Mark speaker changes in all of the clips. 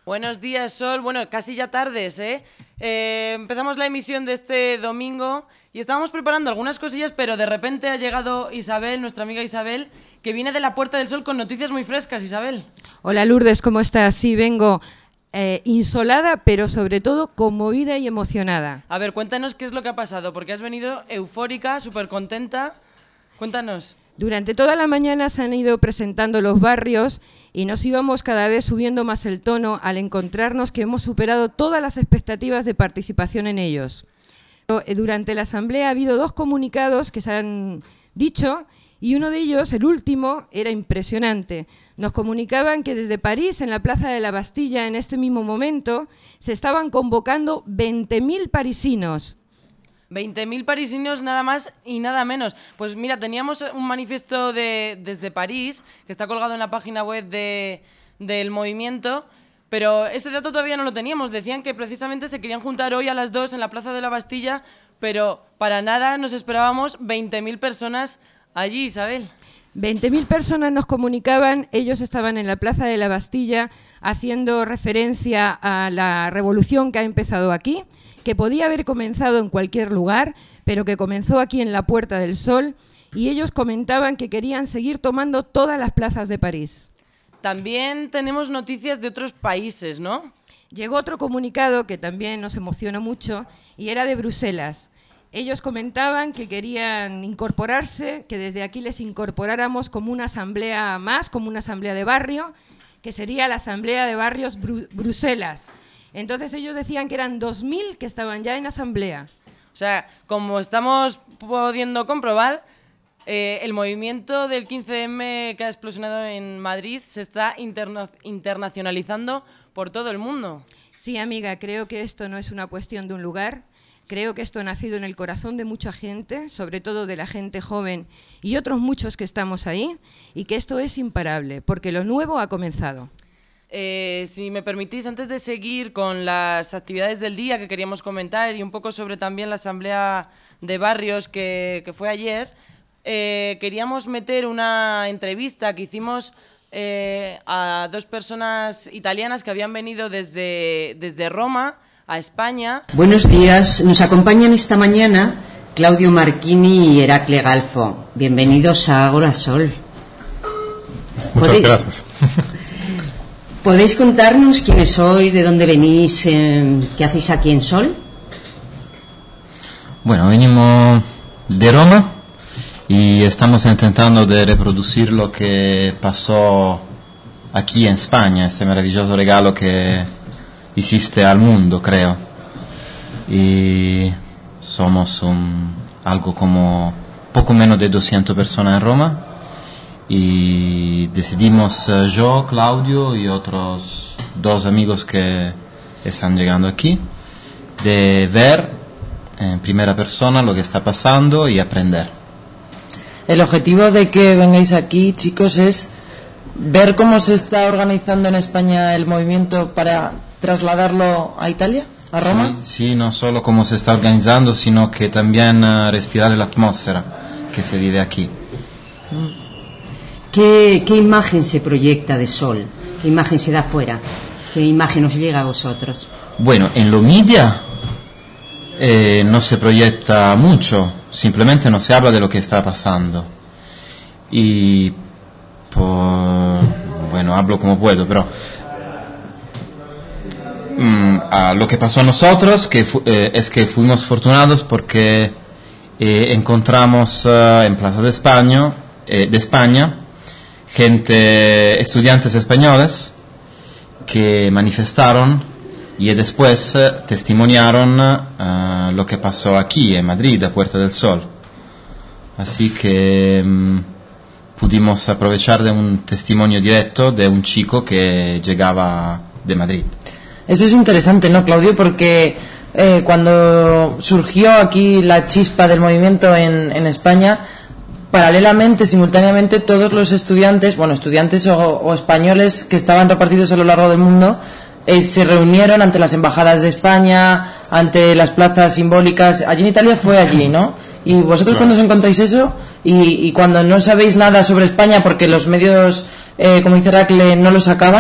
Speaker 1: Buenos días, Sol. Bueno, casi ya tardes, ¿eh? Empezamos la emisión de este domingo y estábamos preparando algunas cosillas, pero de repente ha llegado Isabel, nuestra amiga Isabel, que viene de la Puerta del Sol con noticias muy frescas. Isabel.
Speaker 2: Hola, Lourdes, ¿cómo estás? Sí, vengo insolada, pero sobre todo conmovida y emocionada.
Speaker 1: A ver, cuéntanos qué es lo que ha pasado, porque has venido eufórica, súper contenta. Cuéntanos.
Speaker 2: Durante toda la mañana se han ido presentando los barrios y nos íbamos cada vez subiendo más el tono al encontrarnos que hemos superado todas las expectativas de participación en ellos. Durante la asamblea ha habido 2 comunicados que se han dicho y uno de ellos, el último, era impresionante. Nos comunicaban que desde París, en la Plaza de la Bastilla, en este mismo momento, se estaban convocando 20.000 parisinos.
Speaker 1: 20.000 parisinos nada más y nada menos. Pues mira, teníamos un manifiesto desde París, que está colgado en la página web del movimiento, pero ese dato todavía no lo teníamos. Decían que precisamente se querían juntar hoy a las 2 en la Plaza de la Bastilla, pero para nada nos esperábamos 20.000 personas allí, Isabel.
Speaker 2: 20.000 personas nos comunicaban, ellos estaban en la Plaza de la Bastilla haciendo referencia a la revolución que ha empezado aquí, que podía haber comenzado en cualquier lugar, pero que comenzó aquí en la Puerta del Sol, y ellos comentaban que querían seguir tomando todas las plazas de París.
Speaker 1: También tenemos noticias de otros países, ¿no?
Speaker 2: Llegó otro comunicado que también nos emocionó mucho, y era de Bruselas. Ellos comentaban que querían incorporarse, que desde aquí les incorporáramos como una asamblea más, como una asamblea de barrio, que sería la Asamblea de Barrios Bruselas. Entonces ellos decían que eran 2.000 que estaban ya en asamblea.
Speaker 1: O sea, como estamos pudiendo comprobar, el movimiento del 15M que ha explosionado en Madrid se está internacionalizando por todo el mundo.
Speaker 2: Sí, amiga, creo que esto no es una cuestión de un lugar. Creo que esto ha nacido en el corazón de mucha gente, sobre todo de la gente joven y otros muchos que estamos ahí, y que esto es imparable, porque lo nuevo ha comenzado.
Speaker 1: Si me permitís, antes de seguir con las actividades del día que queríamos comentar y un poco sobre también la asamblea de barrios que fue ayer, queríamos meter una entrevista que hicimos a 2 personas italianas que habían venido desde Roma a España.
Speaker 3: Buenos días, nos acompañan esta mañana Claudio Marchini y Heracle Galfo. Bienvenidos a Agora Sol.
Speaker 4: Muchas gracias.
Speaker 3: ¿Podéis contarnos quiénes sois, de dónde venís, qué hacéis aquí en Sol?
Speaker 4: Bueno, venimos de Roma y estamos intentando de reproducir lo que pasó aquí en España, este maravilloso regalo que hiciste al mundo, creo. Y somos algo como poco menos de 200 personas en Roma. Y decidimos yo, Claudio y otros 2 amigos que están llegando aquí, de ver en primera persona lo que está pasando y aprender.
Speaker 5: El objetivo de que vengáis aquí, chicos, es ver cómo se está organizando en España el movimiento para trasladarlo a Italia, a Roma.
Speaker 4: Sí, no solo cómo se está organizando, sino que también respirar la atmósfera que se vive aquí.
Speaker 3: ¿Qué imagen se proyecta de Sol? ¿Qué imagen se da afuera? ¿Qué imagen os llega a vosotros?
Speaker 4: Bueno, en los media no se proyecta mucho, simplemente no se habla de lo que está pasando. Y, bueno, hablo como puedo, pero lo que pasó a nosotros es que fuimos afortunados porque encontramos en Plaza de España estudiantes españoles que manifestaron y después testimoniaron lo que pasó aquí en Madrid, a Puerta del Sol. Así que pudimos aprovechar de un testimonio directo de un chico que llegaba de Madrid.
Speaker 5: Eso es interesante, ¿no, Claudio? Porque cuando surgió aquí la chispa del movimiento en España, paralelamente, simultáneamente, todos los estudiantes o españoles que estaban repartidos a lo largo del mundo se reunieron ante las embajadas de España, ante las plazas simbólicas. Allí en Italia fue allí, ¿no? Y vosotros, cuando os encontráis eso y cuando no sabéis nada sobre España porque los medios, como dice Heracle, no lo sacaban,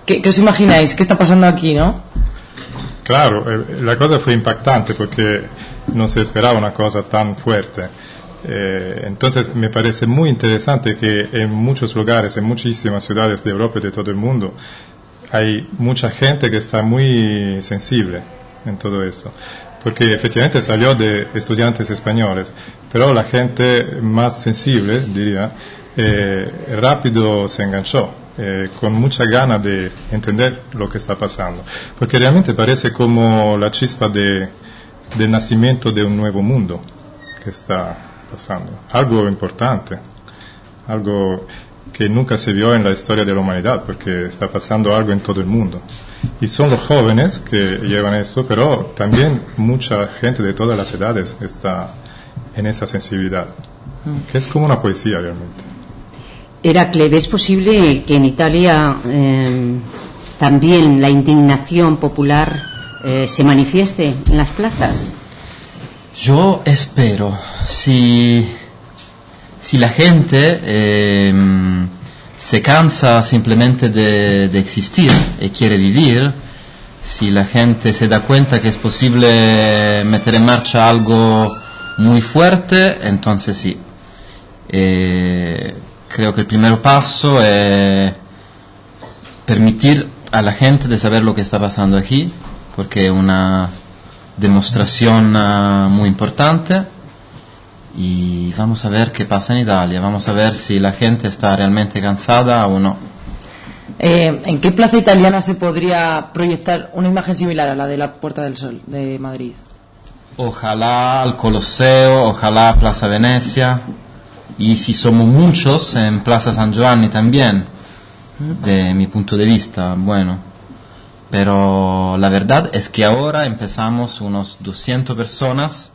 Speaker 5: ¿Qué os imagináis? ¿Qué está pasando aquí, no?
Speaker 6: Claro, la cosa fue impactante porque no se esperaba una cosa tan fuerte. Entonces me parece muy interesante que en muchos lugares, en muchísimas ciudades de Europa y de todo el mundo, hay mucha gente que está muy sensible en todo eso. Porque efectivamente salió de estudiantes españoles, pero la gente más sensible, diría, rápido se enganchó, con mucha gana de entender lo que está pasando. Porque realmente parece como la chispa del nacimiento de un nuevo mundo que está pasando. Algo importante, algo que nunca se vio en la historia de la humanidad, porque está pasando algo en todo el mundo. Y son los jóvenes que llevan eso, pero también mucha gente de todas las edades está en esa sensibilidad, que es como una poesía realmente.
Speaker 3: Heracle, ¿es posible que en Italia también la indignación popular se manifieste en las plazas?
Speaker 4: Yo espero, si la gente se cansa simplemente de existir y quiere vivir, si la gente se da cuenta que es posible meter en marcha algo muy fuerte, entonces sí. Creo que el primer paso es permitir a la gente de saber lo que está pasando aquí, porque es una demostración muy importante, y vamos a ver qué pasa en Italia, vamos a ver si la gente está realmente cansada o no.
Speaker 5: ¿En qué plaza italiana se podría proyectar una imagen similar a la de la Puerta del Sol de Madrid?
Speaker 4: Ojalá al Colosseo, ojalá Plaza Venecia, y si somos muchos en Plaza San Giovanni también, de mi punto de vista, bueno. Pero la verdad es que ahora empezamos unos 200 personas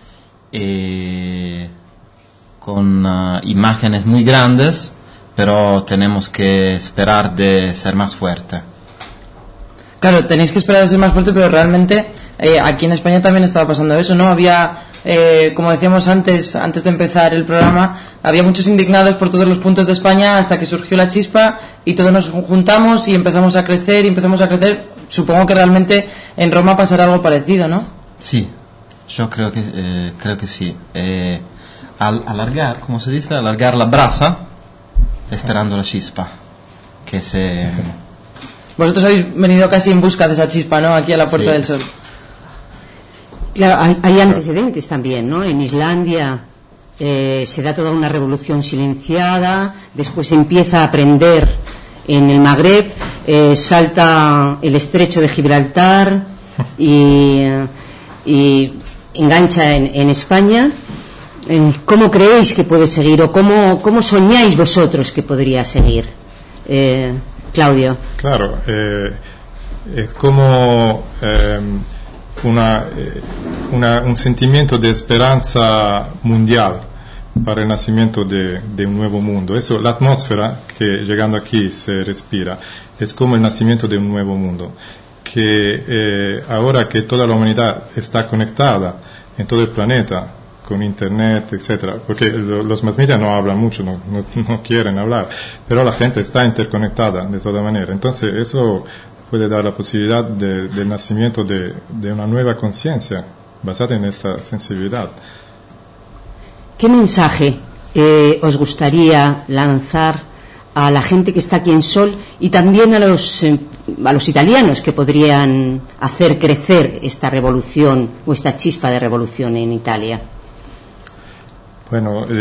Speaker 4: con imágenes muy grandes, pero tenemos que esperar de ser más fuerte.
Speaker 5: Claro, tenéis que esperar a ser más fuerte, pero realmente aquí en España también estaba pasando eso, ¿no? Había, como decíamos antes de empezar el programa, había muchos indignados por todos los puntos de España hasta que surgió la chispa y todos nos juntamos y empezamos a crecer. Supongo que realmente en Roma pasará algo parecido, ¿no?
Speaker 4: Sí, yo creo que sí. Alargar, ¿cómo se dice? Alargar la brasa, esperando la chispa, que se...
Speaker 5: Vosotros habéis venido casi en busca de esa chispa, ¿no? Aquí a la Puerta del Sol.
Speaker 3: Claro, hay antecedentes también, ¿no? En Islandia se da toda una revolución silenciada, después se empieza a aprender en el Magreb, salta el estrecho de Gibraltar y engancha en España. ¿Cómo creéis que puede seguir o cómo soñáis vosotros que podría seguir? Claudio.
Speaker 6: Claro, es como un sentimiento de esperanza mundial para el nacimiento de un nuevo mundo. Eso, la atmósfera que llegando aquí se respira, es como el nacimiento de un nuevo mundo, que ahora que toda la humanidad está conectada en todo el planeta, con internet, etcétera, porque los más media no hablan mucho, no quieren hablar, pero la gente está interconectada de toda manera. Entonces eso puede dar la posibilidad del nacimiento de una nueva conciencia basada en esa sensibilidad.
Speaker 3: ¿Qué mensaje os gustaría lanzar a la gente que está aquí en Sol y también a los italianos que podrían hacer crecer esta revolución o esta chispa de revolución en Italia?
Speaker 6: Bueno,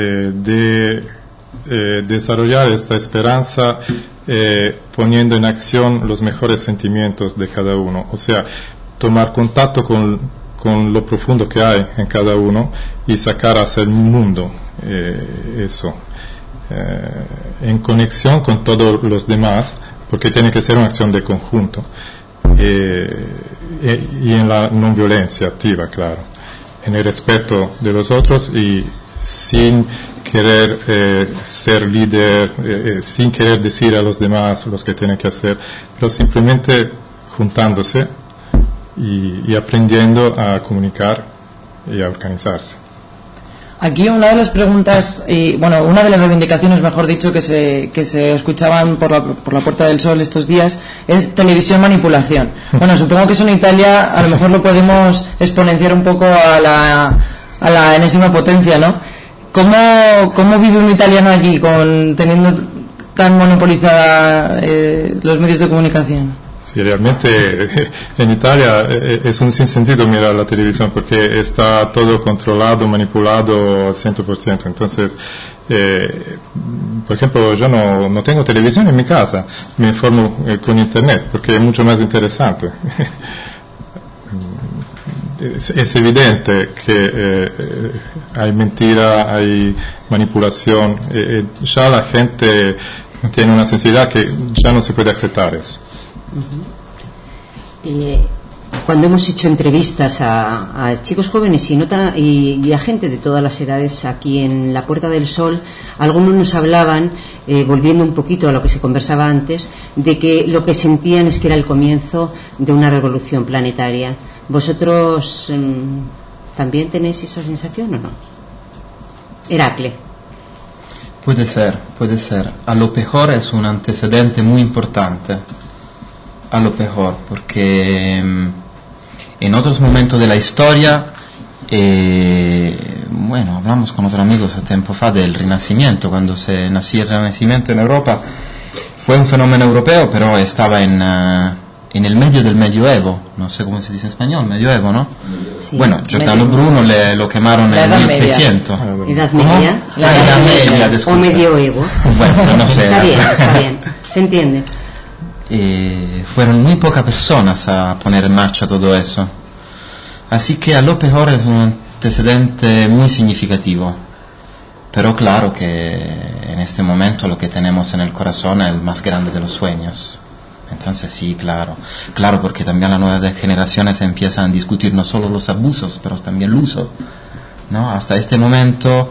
Speaker 6: desarrollar esta esperanza poniendo en acción los mejores sentimientos de cada uno, o sea, tomar contacto con lo profundo que hay en cada uno y sacar hacia el mundo eso, en conexión con todos los demás, porque tiene que ser una acción de conjunto, y en la no violencia activa, claro, en el respeto de los otros y sin querer ser líder, sin querer decir a los demás lo que tienen que hacer, pero simplemente juntándose y aprendiendo a comunicar y a organizarse.
Speaker 5: Aquí una de las preguntas, una de las reivindicaciones, mejor dicho, que se escuchaban por la Puerta del Sol estos días es televisión manipulación. Bueno, supongo que eso en Italia a lo mejor lo podemos exponenciar un poco a la enésima potencia, ¿no? ¿Cómo vive un italiano allí teniendo tan monopolizada los medios de comunicación?
Speaker 6: Sí, realmente en Italia es un sinsentido mirar la televisión porque está todo controlado, manipulado al 100%. Entonces, por ejemplo, yo no tengo televisión en mi casa, me informo con internet porque es mucho más interesante. Es evidente que hay mentira, hay manipulación, ya la gente tiene una sensibilidad que ya no se puede aceptar eso.
Speaker 3: Cuando hemos hecho entrevistas a chicos jóvenes y a gente de todas las edades aquí en la Puerta del Sol, algunos nos hablaban, volviendo un poquito a lo que se conversaba antes, de que lo que sentían es que era el comienzo de una revolución planetaria. ¿Vosotros también tenéis esa sensación o no? Heracle.
Speaker 4: Puede ser. A lo mejor es un antecedente muy importante. A lo mejor, porque en otros momentos de la historia, hablamos con otros amigos hace tiempo del Renacimiento, cuando se nació el Renacimiento en Europa, fue un fenómeno europeo, pero estaba en el medio del medioevo, no sé cómo se dice en español, medioevo, ¿no?
Speaker 3: Sí,
Speaker 4: Giordano Bruno lo quemaron en 1600.
Speaker 3: ¿Edad media?
Speaker 4: La Edad Media, disculpa.
Speaker 3: O medioevo.
Speaker 4: Bueno, no sé.
Speaker 3: Está bien, se entiende.
Speaker 4: Fueron muy pocas personas a poner en marcha todo eso. Así que a lo mejor es un antecedente muy significativo. Pero claro que en este momento lo que tenemos en el corazón es el más grande de los sueños. Entonces sí, claro, porque también las nuevas generaciones empiezan a discutir no solo los abusos, pero también el uso, ¿no? Hasta este momento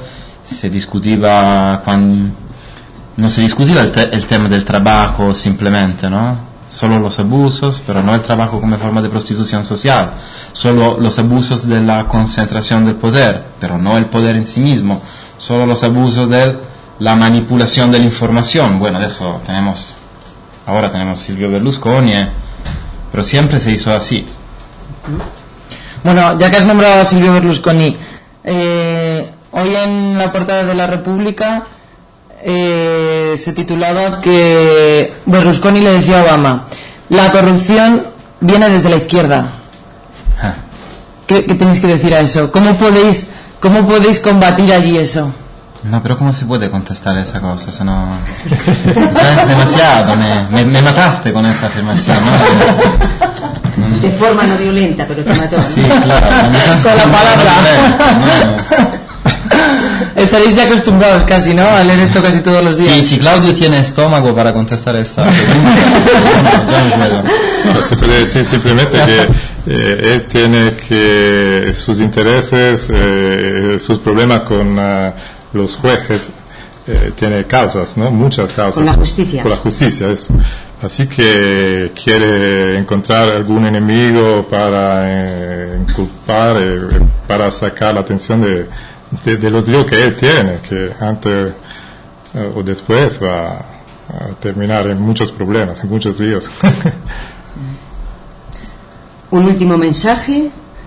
Speaker 4: no se discutía el tema del trabajo simplemente, ¿no? Solo los abusos, pero no el trabajo como forma de prostitución social, solo los abusos de la concentración del poder, pero no el poder en sí mismo, solo los abusos de la manipulación de la información. Bueno, ahora tenemos Silvio Berlusconi, pero siempre se hizo así.
Speaker 5: Bueno, ya que has nombrado a Silvio Berlusconi, hoy en la portada de La República se titulaba que Berlusconi le decía a Obama: la corrupción viene desde la izquierda. ¿Qué tenéis que decir a eso? ¿Cómo podéis combatir allí eso?
Speaker 4: No, pero ¿cómo se puede contestar esa cosa? Eso no... es demasiado, me mataste con esa afirmación, ¿no?
Speaker 3: De forma no violenta, pero te mató.
Speaker 4: Sí, claro.
Speaker 5: Con la palabra. Estaréis ya acostumbrados casi, ¿no? A leer esto casi todos los días.
Speaker 4: Sí, si Claudio tiene estómago para contestar esta pregunta, yo no puedo.
Speaker 6: No, se puede decir simplemente que él tiene que sus intereses, sus problemas con los jueces, tiene causas, ¿no? Muchas causas.
Speaker 3: Con la justicia.
Speaker 6: Con la justicia, eso. Así que quiere encontrar algún enemigo para inculpar, para sacar la atención de los líos que él tiene, que antes o después va a terminar en muchos problemas, en muchos líos.
Speaker 3: ¿Un último mensaje?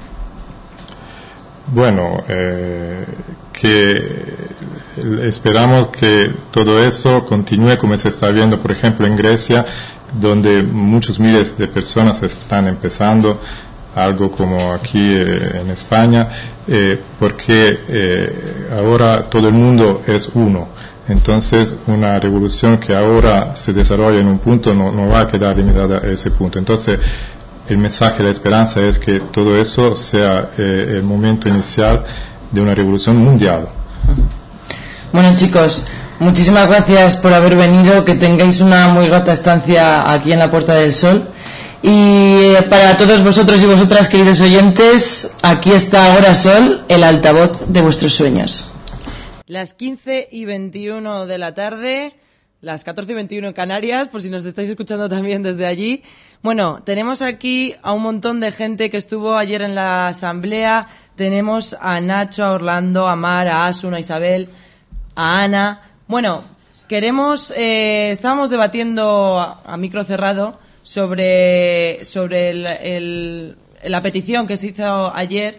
Speaker 6: Bueno, que esperamos que todo eso continúe como se está viendo, por ejemplo, en Grecia, donde muchos miles de personas están empezando algo como aquí en España, porque ahora todo el mundo es uno. Entonces, una revolución que ahora se desarrolla en un punto no va a quedar limitada a ese punto. Entonces, el mensaje, la esperanza es que todo eso sea el momento inicial de una revolución mundial.
Speaker 5: Bueno, chicos, muchísimas gracias por haber venido, que tengáis una muy grata estancia aquí en la Puerta del Sol. Y para todos vosotros y vosotras, queridos oyentes, aquí está ahora Sol, el altavoz de vuestros sueños.
Speaker 1: Las 15:21 de la tarde, las 14:21 en Canarias, por si nos estáis escuchando también desde allí. Bueno, tenemos aquí a un montón de gente que estuvo ayer en la asamblea tenemos a Nacho, a Orlando, a Mar, a Asun, a Isabel, a Ana. Bueno, estábamos debatiendo a micro cerrado sobre la petición que se hizo ayer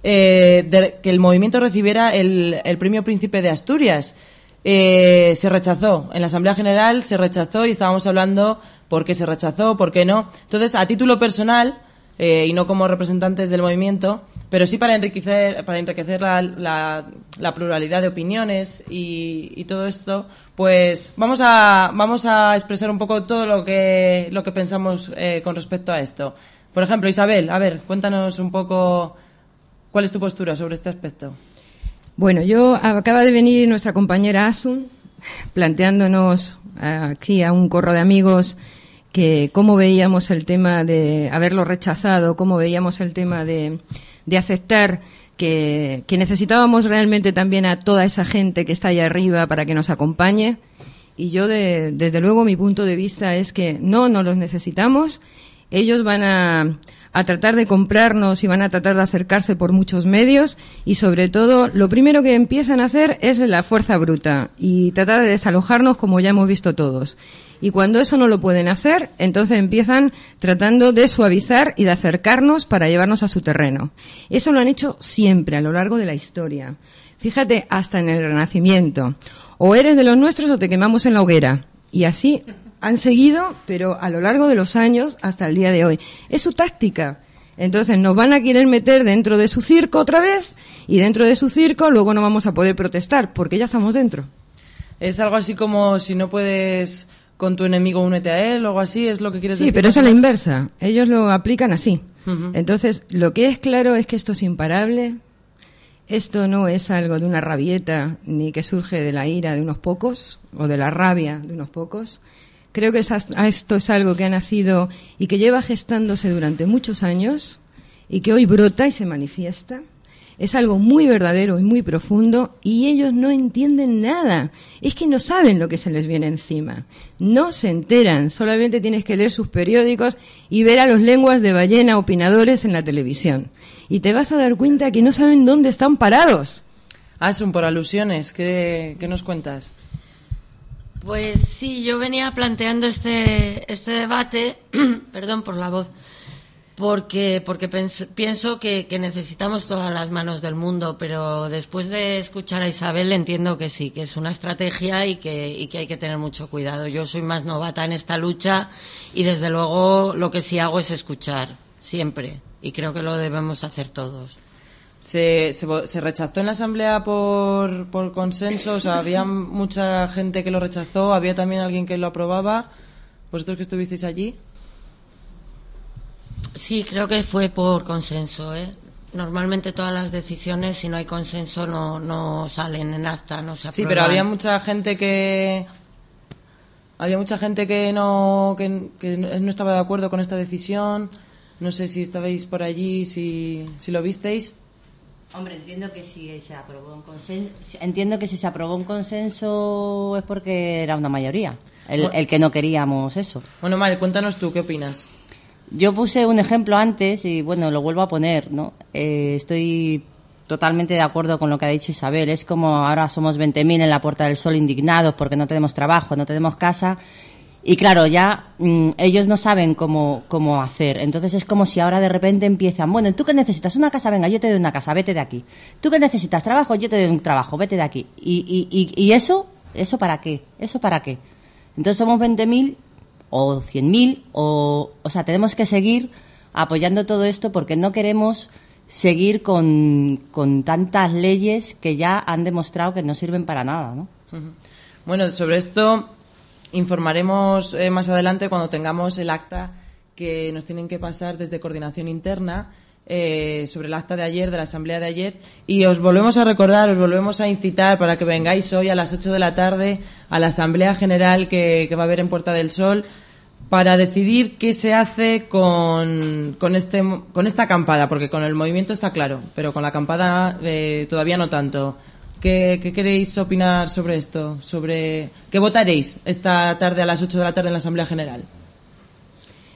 Speaker 1: de que el movimiento recibiera el premio Príncipe de Asturias. Se rechazó. En la Asamblea General se rechazó y estábamos hablando por qué se rechazó, por qué no. Entonces, a título personal, y no como representantes del movimiento, pero sí para enriquecer la pluralidad de opiniones y todo esto, pues vamos a expresar un poco todo lo que pensamos con respecto a esto. Por ejemplo, Isabel, a ver, cuéntanos un poco cuál es tu postura sobre este aspecto.
Speaker 2: Bueno, acaba de venir nuestra compañera Asun planteándonos aquí a un corro de amigos que cómo veíamos el tema de haberlo rechazado, cómo veíamos el tema de aceptar que necesitábamos realmente también a toda esa gente que está allá arriba para que nos acompañe. Y yo, desde luego, mi punto de vista es que no los necesitamos. Ellos van a tratar de comprarnos y van a tratar de acercarse por muchos medios y, sobre todo, lo primero que empiezan a hacer es la fuerza bruta y tratar de desalojarnos, como ya hemos visto todos. Y cuando eso no lo pueden hacer, entonces empiezan tratando de suavizar y de acercarnos para llevarnos a su terreno. Eso lo han hecho siempre a lo largo de la historia. Fíjate, hasta en el Renacimiento. O eres de los nuestros o te quemamos en la hoguera. Y así han seguido, pero a lo largo de los años hasta el día de hoy. Es su táctica. Entonces nos van a querer meter dentro de su circo otra vez y dentro de su circo luego no vamos a poder protestar porque ya estamos dentro.
Speaker 1: Es algo así como si no puedes con tu enemigo únete a él o algo así, es lo que quieres decir.
Speaker 2: Sí, pero eso es la inversa. Ellos lo aplican así.
Speaker 1: Uh-huh.
Speaker 2: Entonces, lo que es claro es que esto es imparable. Esto no es algo de una rabieta ni que surge de la ira de unos pocos o de la rabia de unos pocos. Creo que esto es algo que ha nacido y que lleva gestándose durante muchos años y que hoy brota y se manifiesta. Es algo muy verdadero y muy profundo y ellos no entienden nada. Es que no saben lo que se les viene encima. No se enteran. Solamente tienes que leer sus periódicos y ver a los lenguas de ballena opinadores en la televisión. Y te vas a dar cuenta que no saben dónde están parados.
Speaker 1: Asun, por alusiones, ¿qué nos cuentas?
Speaker 7: Pues sí, yo venía planteando este debate, perdón por la voz, porque pienso que necesitamos todas las manos del mundo, pero después de escuchar a Isabel entiendo que sí, que es una estrategia y que hay que tener mucho cuidado. Yo soy más novata en esta lucha y desde luego lo que sí hago es escuchar, siempre, y creo que lo debemos hacer todos.
Speaker 1: ¿Se rechazó en la Asamblea por consenso? O sea, ¿había mucha gente que lo rechazó? ¿Había también alguien que lo aprobaba? ¿Vosotros que estuvisteis allí?
Speaker 7: Sí, creo que fue por consenso, ¿eh? Normalmente todas las decisiones, si no hay consenso, no salen en acta, no se aprueban.
Speaker 1: Sí, pero había mucha gente que no estaba de acuerdo con esta decisión. No sé si estabais por allí, si lo visteis.
Speaker 8: Hombre, entiendo que si se aprobó un consenso es porque era una mayoría el que no queríamos eso.
Speaker 1: Bueno, Mari, cuéntanos tú, ¿qué opinas?
Speaker 8: Yo puse un ejemplo antes y, bueno, lo vuelvo a poner, ¿no? Estoy totalmente de acuerdo con lo que ha dicho Isabel. Es como ahora somos 20.000 en la Puerta del Sol indignados porque no tenemos trabajo, no tenemos casa. Y claro, ya ellos no saben cómo hacer. Entonces es como si ahora de repente empiezan, bueno, ¿tú qué necesitas? Una casa, venga, yo te doy una casa, vete de aquí. ¿Tú qué necesitas? Trabajo, yo te doy un trabajo, vete de aquí. ¿Y eso para qué? ¿Eso para qué? Entonces somos 20.000 o 100.000 o sea, tenemos que seguir apoyando todo esto porque no queremos seguir con tantas leyes que ya han demostrado que no sirven para nada, ¿no?
Speaker 1: Uh-huh. Bueno, sobre esto informaremos más adelante cuando tengamos el acta que nos tienen que pasar desde Coordinación Interna sobre el acta de ayer, de la Asamblea de ayer, y os volvemos a recordar, os volvemos a incitar para que vengáis hoy a las 8 de la tarde a la Asamblea General que va a haber en Puerta del Sol para decidir qué se hace con esta acampada, porque con el movimiento está claro, pero con la acampada todavía no tanto. ¿Qué queréis opinar sobre esto? ¿Qué votaréis esta tarde a las 8 de la tarde en la Asamblea General?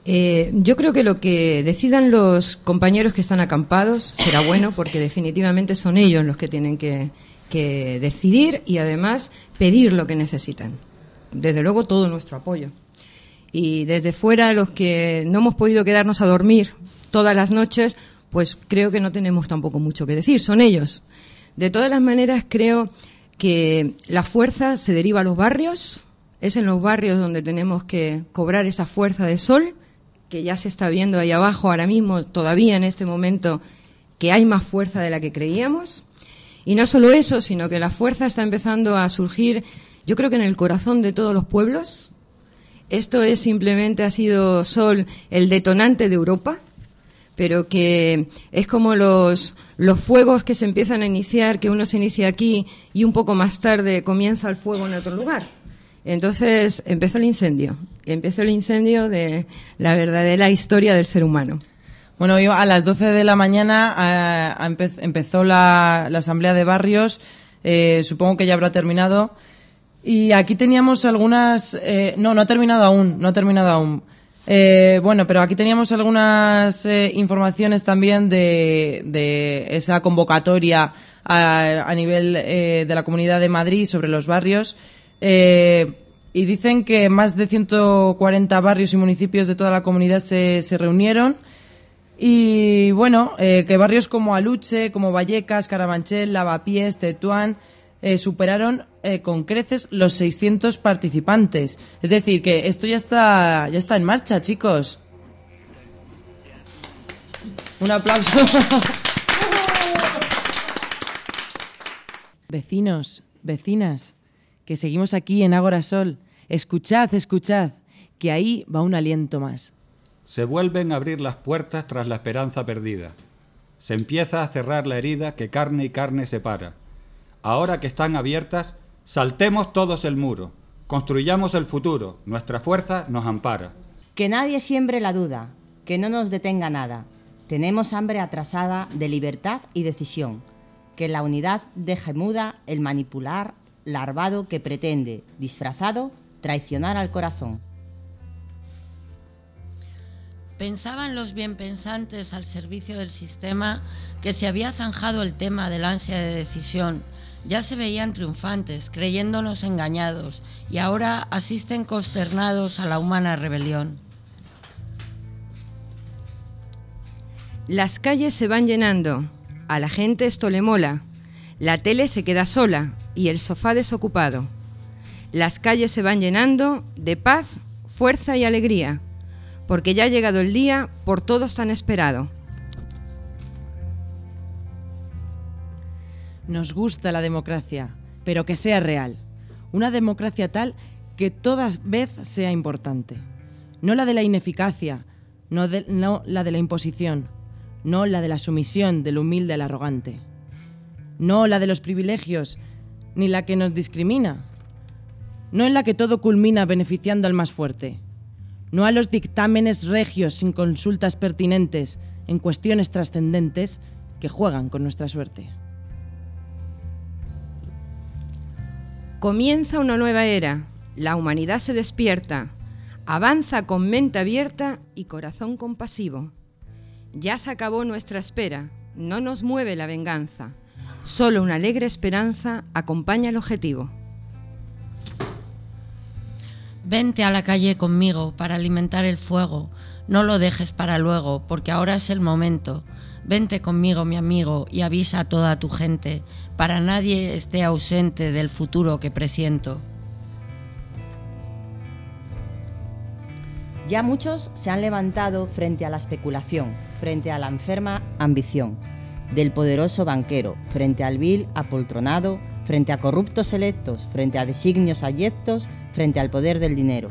Speaker 2: Yo creo que lo que decidan los compañeros que están acampados será bueno, porque definitivamente son ellos los que tienen que decidir y además pedir lo que necesitan. Desde luego todo nuestro apoyo. Y desde fuera, los que no hemos podido quedarnos a dormir todas las noches, pues creo que no tenemos tampoco mucho que decir, son ellos. De todas las maneras, creo que la fuerza se deriva a los barrios, es en los barrios donde tenemos que cobrar esa fuerza de sol, que ya se está viendo ahí abajo ahora mismo, todavía en este momento, que hay más fuerza de la que creíamos. Y no solo eso, sino que la fuerza está empezando a surgir, yo creo que en el corazón de todos los pueblos. Esto es simplemente, ha sido Sol el detonante de Europa, pero que es como los fuegos que se empiezan a iniciar, que uno se inicia aquí y un poco más tarde comienza el fuego en otro lugar. Entonces empezó el incendio de la verdadera historia del ser humano.
Speaker 1: Bueno, a las 12 de la mañana empezó la asamblea de barrios, supongo que ya habrá terminado. Y aquí teníamos algunas... no ha terminado aún. Bueno, pero aquí teníamos algunas informaciones también de esa convocatoria a nivel de la Comunidad de Madrid sobre los barrios. Y dicen que más de 140 barrios y municipios de toda la comunidad se reunieron. Y bueno, que barrios como Aluche, como Vallecas, Carabanchel, Lavapiés, Tetuán... superaron con creces los 600 participantes. Es decir, que esto ya está en marcha, chicos. Un aplauso. Vecinos, vecinas, que seguimos aquí en Ágora Sol. Escuchad, que ahí va un aliento más.
Speaker 9: Se vuelven a abrir las puertas tras la esperanza perdida. Se empieza a cerrar la herida que carne y carne separa. Ahora que están abiertas, saltemos todos el muro, construyamos el futuro, nuestra fuerza nos ampara.
Speaker 8: Que nadie siembre la duda, que no nos detenga nada. Tenemos hambre atrasada de libertad y decisión. Que la unidad deje muda el manipular larvado que pretende, disfrazado, traicionar al corazón.
Speaker 7: Pensaban los bienpensantes al servicio del sistema que se había zanjado el tema del ansia de decisión. Ya se veían triunfantes, creyéndonos engañados, y ahora asisten consternados a la humana rebelión.
Speaker 2: Las calles se van llenando, a la gente esto le mola, la tele se queda sola y el sofá desocupado. Las calles se van llenando de paz, fuerza y alegría, porque ya ha llegado el día por todos tan esperado.
Speaker 1: Nos gusta la democracia, pero que sea real. Una democracia tal que toda vez sea importante. No la de la ineficacia, no la de la imposición, no la de la sumisión del humilde al arrogante. No la de los privilegios, ni la que nos discrimina. No en la que todo culmina beneficiando al más fuerte. No a los dictámenes regios sin consultas pertinentes en cuestiones trascendentes que juegan con nuestra suerte.
Speaker 2: Comienza una nueva era, la humanidad se despierta, avanza con mente abierta y corazón compasivo. Ya se acabó nuestra espera, no nos mueve la venganza, solo una alegre esperanza acompaña el objetivo.
Speaker 7: Vente a la calle conmigo para alimentar el fuego, no lo dejes para luego, porque ahora es el momento. Vente conmigo, mi amigo, y avisa a toda tu gente, para nadie esté ausente del futuro que presiento.
Speaker 8: Ya muchos se han levantado frente a la especulación, frente a la enferma ambición del poderoso banquero, frente al vil apoltronado, frente a corruptos electos, frente a designios abyectos, frente al poder del dinero.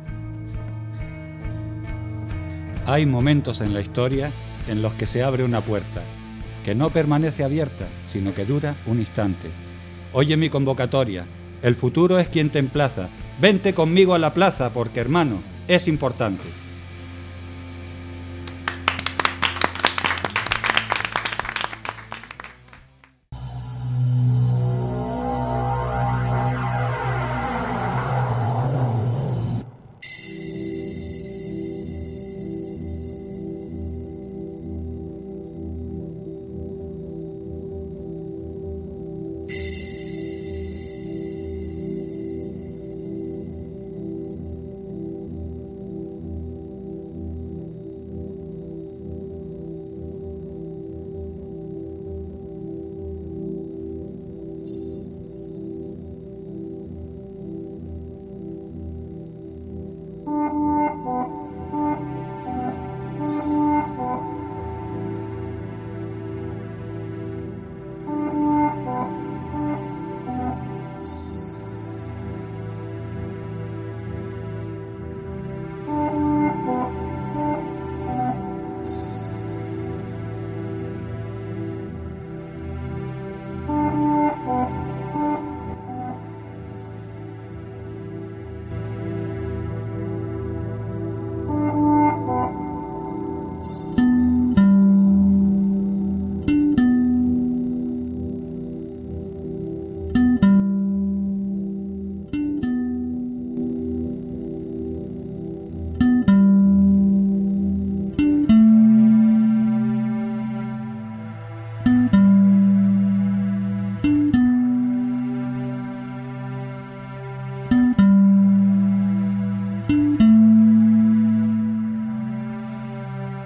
Speaker 9: Hay momentos en la historia en los que se abre una puerta, que no permanece abierta, sino que dura un instante. Oye mi convocatoria, el futuro es quien te emplaza, vente conmigo a la plaza porque, hermano, es importante.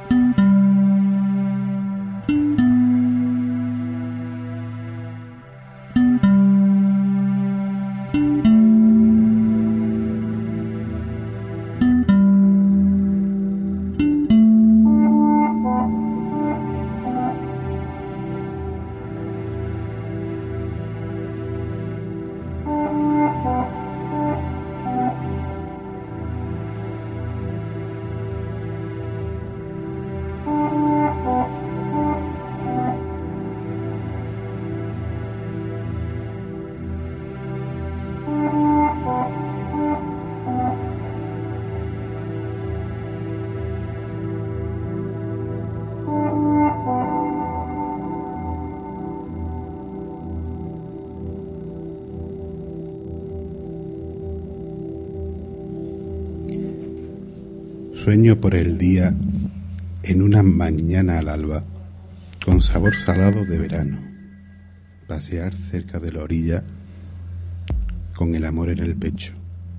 Speaker 10: Sueño por el día en una mañana al alba, con sabor salado de verano, pasear cerca de la orilla con el amor en el pecho.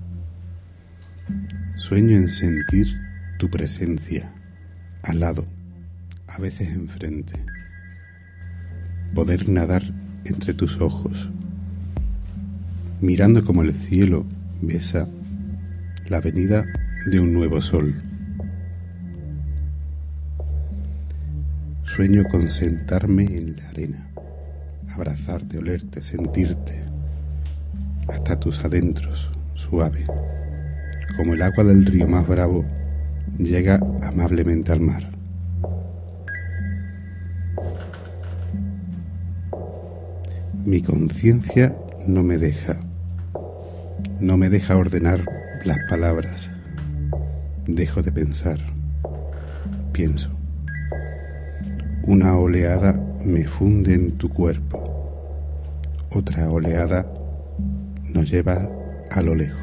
Speaker 10: Sueño en sentir tu presencia al lado, a veces enfrente, poder nadar entre tus ojos, mirando como el cielo besa la venida de un nuevo sol. Sueño con sentarme en la arena, abrazarte, olerte, sentirte, hasta tus adentros, suave, como el agua del río más bravo llega amablemente al mar. Mi conciencia no me deja ordenar las palabras. Dejo de pensar, pienso. Una oleada me funde en tu cuerpo, otra oleada nos lleva a lo lejos.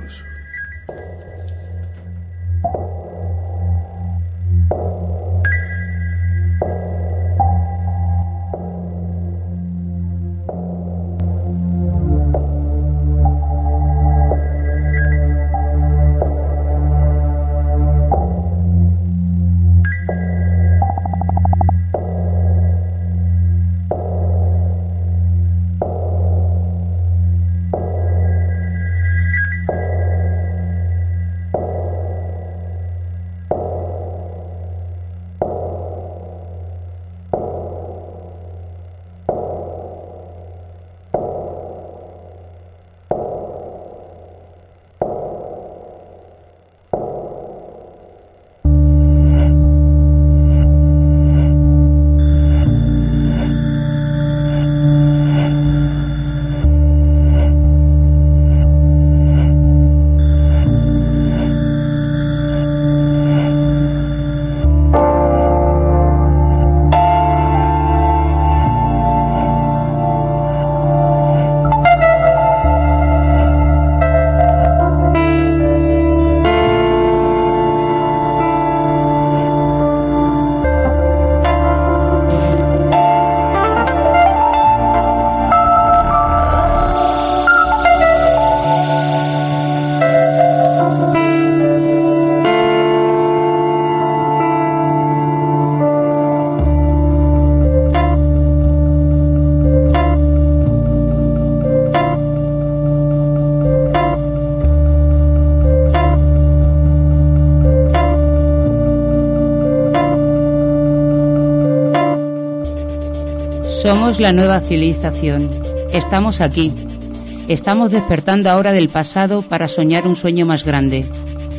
Speaker 11: Somos la nueva civilización. Estamos aquí. Estamos despertando ahora del pasado para soñar un sueño más grande.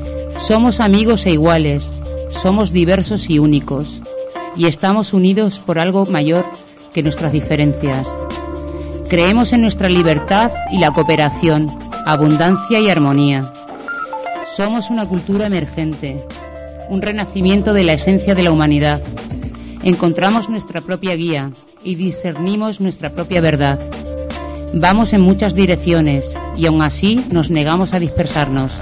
Speaker 11: Somos amigos e iguales. Somos diversos y únicos. Y estamos unidos por algo mayor que nuestras diferencias. Creemos en nuestra libertad y la cooperación, abundancia y armonía. Somos una cultura emergente, un renacimiento de la esencia de la humanidad. Encontramos nuestra propia guía y discernimos nuestra propia verdad. Vamos en muchas direcciones y aún así nos negamos a dispersarnos.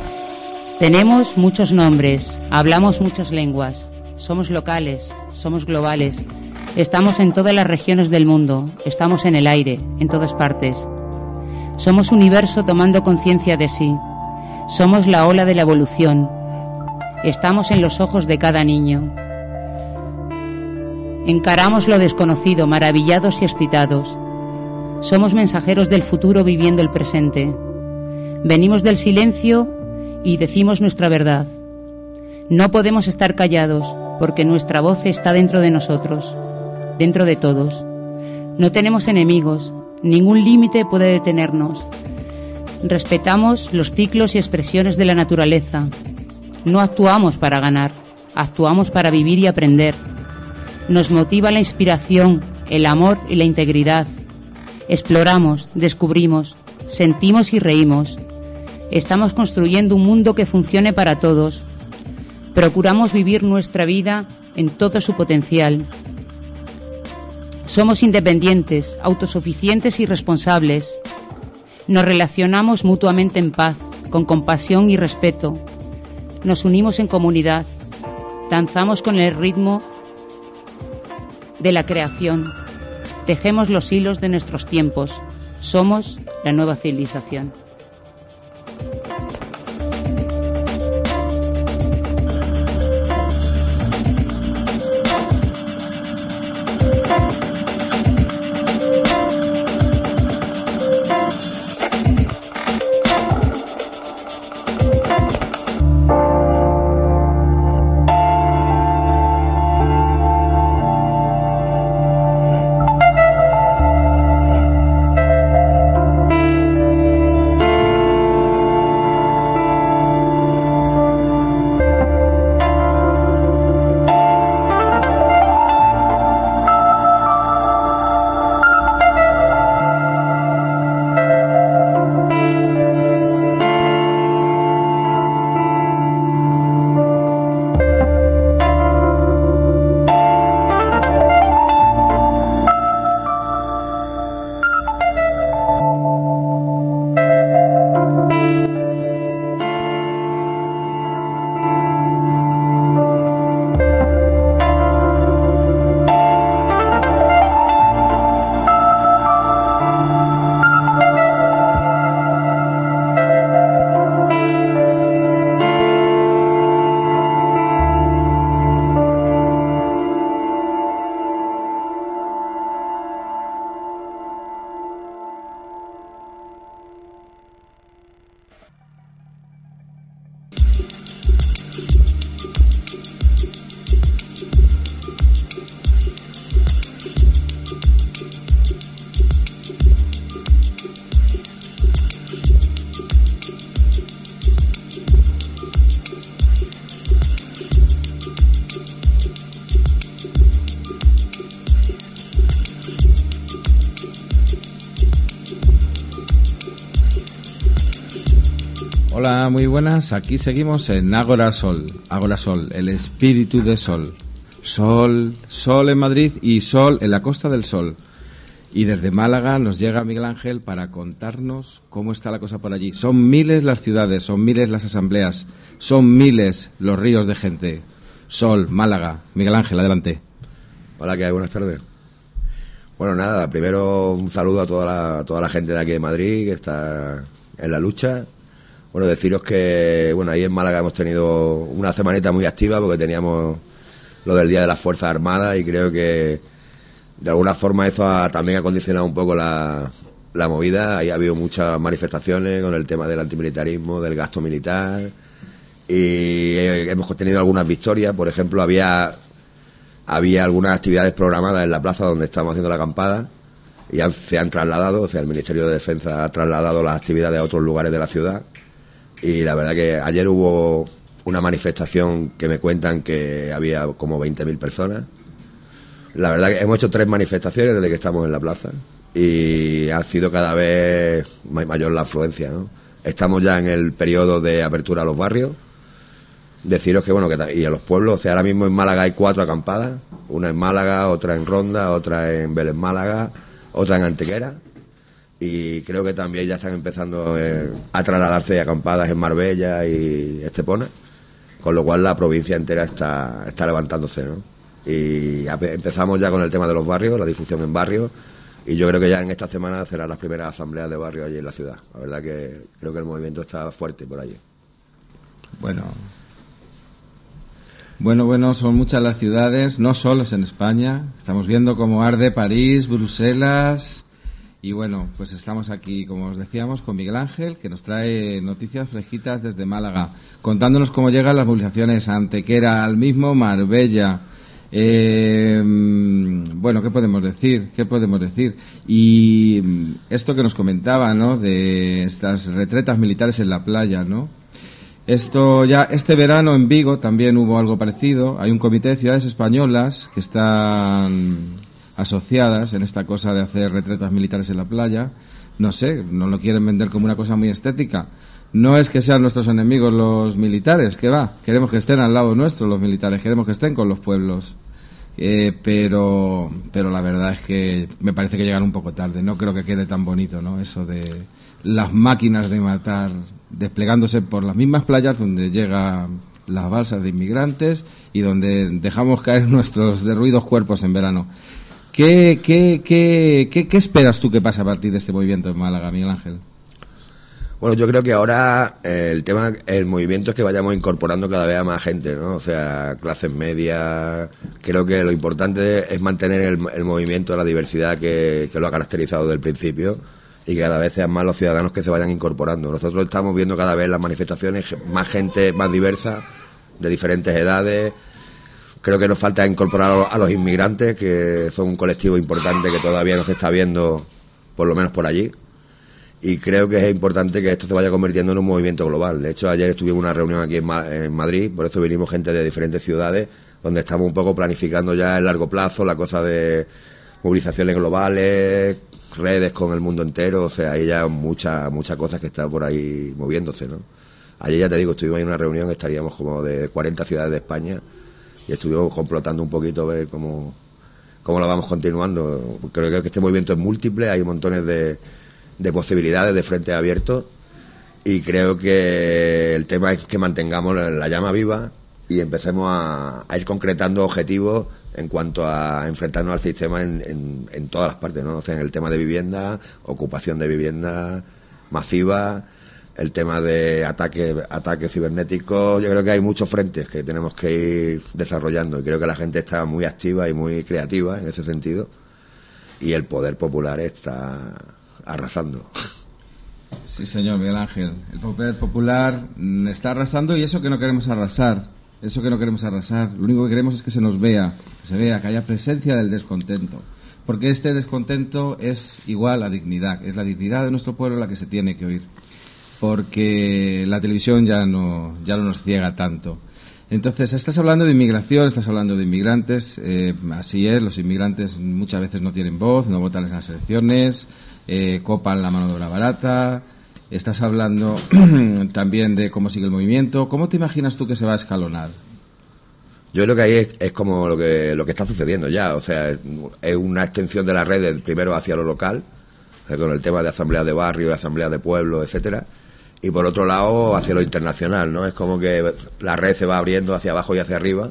Speaker 11: Tenemos muchos nombres, hablamos muchas lenguas, somos locales, somos globales, estamos en todas las regiones del mundo, estamos en el aire, en todas partes. Somos universo tomando conciencia de sí, somos la ola de la evolución, estamos en los ojos de cada niño. Encaramos lo desconocido, maravillados y excitados. Somos mensajeros del futuro viviendo el presente. Venimos del silencio y decimos nuestra verdad. No podemos estar callados porque nuestra voz está dentro de nosotros, dentro de todos. No tenemos enemigos, ningún límite puede detenernos. Respetamos los ciclos y expresiones de la naturaleza. No actuamos para ganar, actuamos para vivir y aprender. Nos motiva la inspiración, el amor y la integridad. Exploramos, descubrimos, sentimos y reímos. Estamos construyendo un mundo que funcione para todos. Procuramos vivir nuestra vida en todo su potencial. Somos independientes, autosuficientes y responsables. Nos relacionamos mutuamente en paz, con compasión y respeto. Nos unimos en comunidad. Danzamos con el ritmo de la creación. Tejemos los hilos de nuestros tiempos. Somos la nueva civilización.
Speaker 12: Hola, muy buenas. Aquí seguimos en Ágora Sol, el espíritu de Sol. Sol en Madrid y Sol en la Costa del Sol. Y desde Málaga nos llega Miguel Ángel para contarnos cómo está la cosa por allí. Son miles las ciudades, son miles las asambleas, son miles los ríos de gente. Sol, Málaga. Miguel Ángel, adelante.
Speaker 13: Hola, ¿qué hay? Buenas tardes. Bueno, nada, primero un saludo a toda la gente de aquí de Madrid que está en la lucha. Bueno, deciros que ahí en Málaga hemos tenido una semanita muy activa porque teníamos lo del Día de las Fuerzas Armadas y creo que de alguna forma eso también ha condicionado un poco la movida. Ahí ha habido muchas manifestaciones con el tema del antimilitarismo, del gasto militar y hemos tenido algunas victorias. Por ejemplo, había algunas actividades programadas en la plaza donde estamos haciendo la acampada y se han trasladado, o sea, el Ministerio de Defensa ha trasladado las actividades a otros lugares de la ciudad. Y la verdad que ayer hubo una manifestación que me cuentan que había como 20.000 personas. La verdad que hemos hecho 3 manifestaciones desde que estamos en la plaza y ha sido cada vez mayor la afluencia, ¿no? Estamos ya en el periodo de apertura a los barrios. Deciros que y a los pueblos, o sea, ahora mismo en Málaga hay 4 acampadas, una en Málaga, otra en Ronda, otra en Vélez Málaga, otra en Antequera. Y creo que también ya están empezando a trasladarse acampadas en Marbella y Estepona, con lo cual la provincia entera está levantándose, ¿no? Y empezamos ya con el tema de los barrios, la difusión en barrios, y yo creo que ya en esta semana serán las primeras asambleas de barrios allí en la ciudad. La verdad que creo que el movimiento está fuerte por allí.
Speaker 12: Bueno, Bueno, son muchas las ciudades, no solo en España. Estamos viendo cómo arde París, Bruselas. Y bueno, pues estamos aquí, como os decíamos, con Miguel Ángel, que nos trae noticias fresquitas desde Málaga, contándonos cómo llegan las movilizaciones a Antequera, al mismo Marbella. Bueno, ¿qué podemos decir? Y esto que nos comentaba, ¿no?, de estas retretas militares en la playa, ¿no? Esto ya, este verano en Vigo también hubo algo parecido. Hay un comité de ciudades españolas que están asociadas en esta cosa de hacer retretas militares en la playa. No sé, no lo quieren vender como una cosa muy estética. No es que sean nuestros enemigos los militares, que va, queremos que estén al lado nuestro los militares, queremos que estén con los pueblos. Pero la verdad es que me parece que llegan un poco tarde. No creo que quede tan bonito, ¿no?, eso de las máquinas de matar desplegándose por las mismas playas donde llegan las balsas de inmigrantes y donde dejamos caer nuestros derruidos cuerpos en verano. ¿Qué esperas tú que pase a partir de este movimiento en Málaga, Miguel Ángel?
Speaker 13: Bueno, yo creo que ahora el movimiento es que vayamos incorporando cada vez a más gente, ¿no? O sea, clases medias. Creo que lo importante es mantener el movimiento, la diversidad que lo ha caracterizado desde el principio, y que cada vez sean más los ciudadanos que se vayan incorporando. Nosotros estamos viendo cada vez las manifestaciones, más gente más diversa, de diferentes edades. Creo que nos falta incorporar a los inmigrantes, que son un colectivo importante que todavía no se está viendo, por lo menos por allí. Y creo que es importante que esto se vaya convirtiendo en un movimiento global. De hecho, ayer tuvimos una reunión aquí en Madrid, por eso vinimos gente de diferentes ciudades, donde estamos un poco planificando ya en largo plazo la cosa de movilizaciones globales, redes con el mundo entero. O sea, hay ya muchas cosas que están por ahí moviéndose, ¿no? Ayer, ya te digo, estuvimos en una reunión, estaríamos como de 40 ciudades de España, y estuvimos complotando un poquito a ver cómo lo vamos continuando. Creo que este movimiento es múltiple, hay montones de posibilidades, de frentes abiertos, y creo que el tema es que mantengamos la llama viva y empecemos a ir concretando objetivos en cuanto a enfrentarnos al sistema en todas las partes, ¿no? O sea, en el tema de vivienda, ocupación de vivienda masiva, el tema de ataques cibernéticos. Yo creo que hay muchos frentes que tenemos que ir desarrollando, y creo que la gente está muy activa y muy creativa en ese sentido, y el poder popular está arrasando.
Speaker 12: Sí, señor Miguel Ángel, el poder popular está arrasando, y eso que no queremos arrasar. Lo único que queremos es que se nos vea, que haya presencia del descontento, porque este descontento es igual a dignidad, es la dignidad de nuestro pueblo la que se tiene que oír, porque la televisión ya no nos ciega tanto. Entonces, estás hablando de inmigración, estás hablando de inmigrantes, así es, los inmigrantes muchas veces no tienen voz, no votan en las elecciones, copan la mano de obra barata. Estás hablando también de cómo sigue el movimiento. ¿Cómo te imaginas tú que se va a escalonar?
Speaker 13: Yo creo que ahí es como lo que está sucediendo ya. O sea, es una extensión de las redes, primero hacia lo local, con el tema de asambleas de barrio, asambleas de pueblo, etcétera, y por otro lado hacia lo internacional, ¿no? Es como que la red se va abriendo hacia abajo y hacia arriba,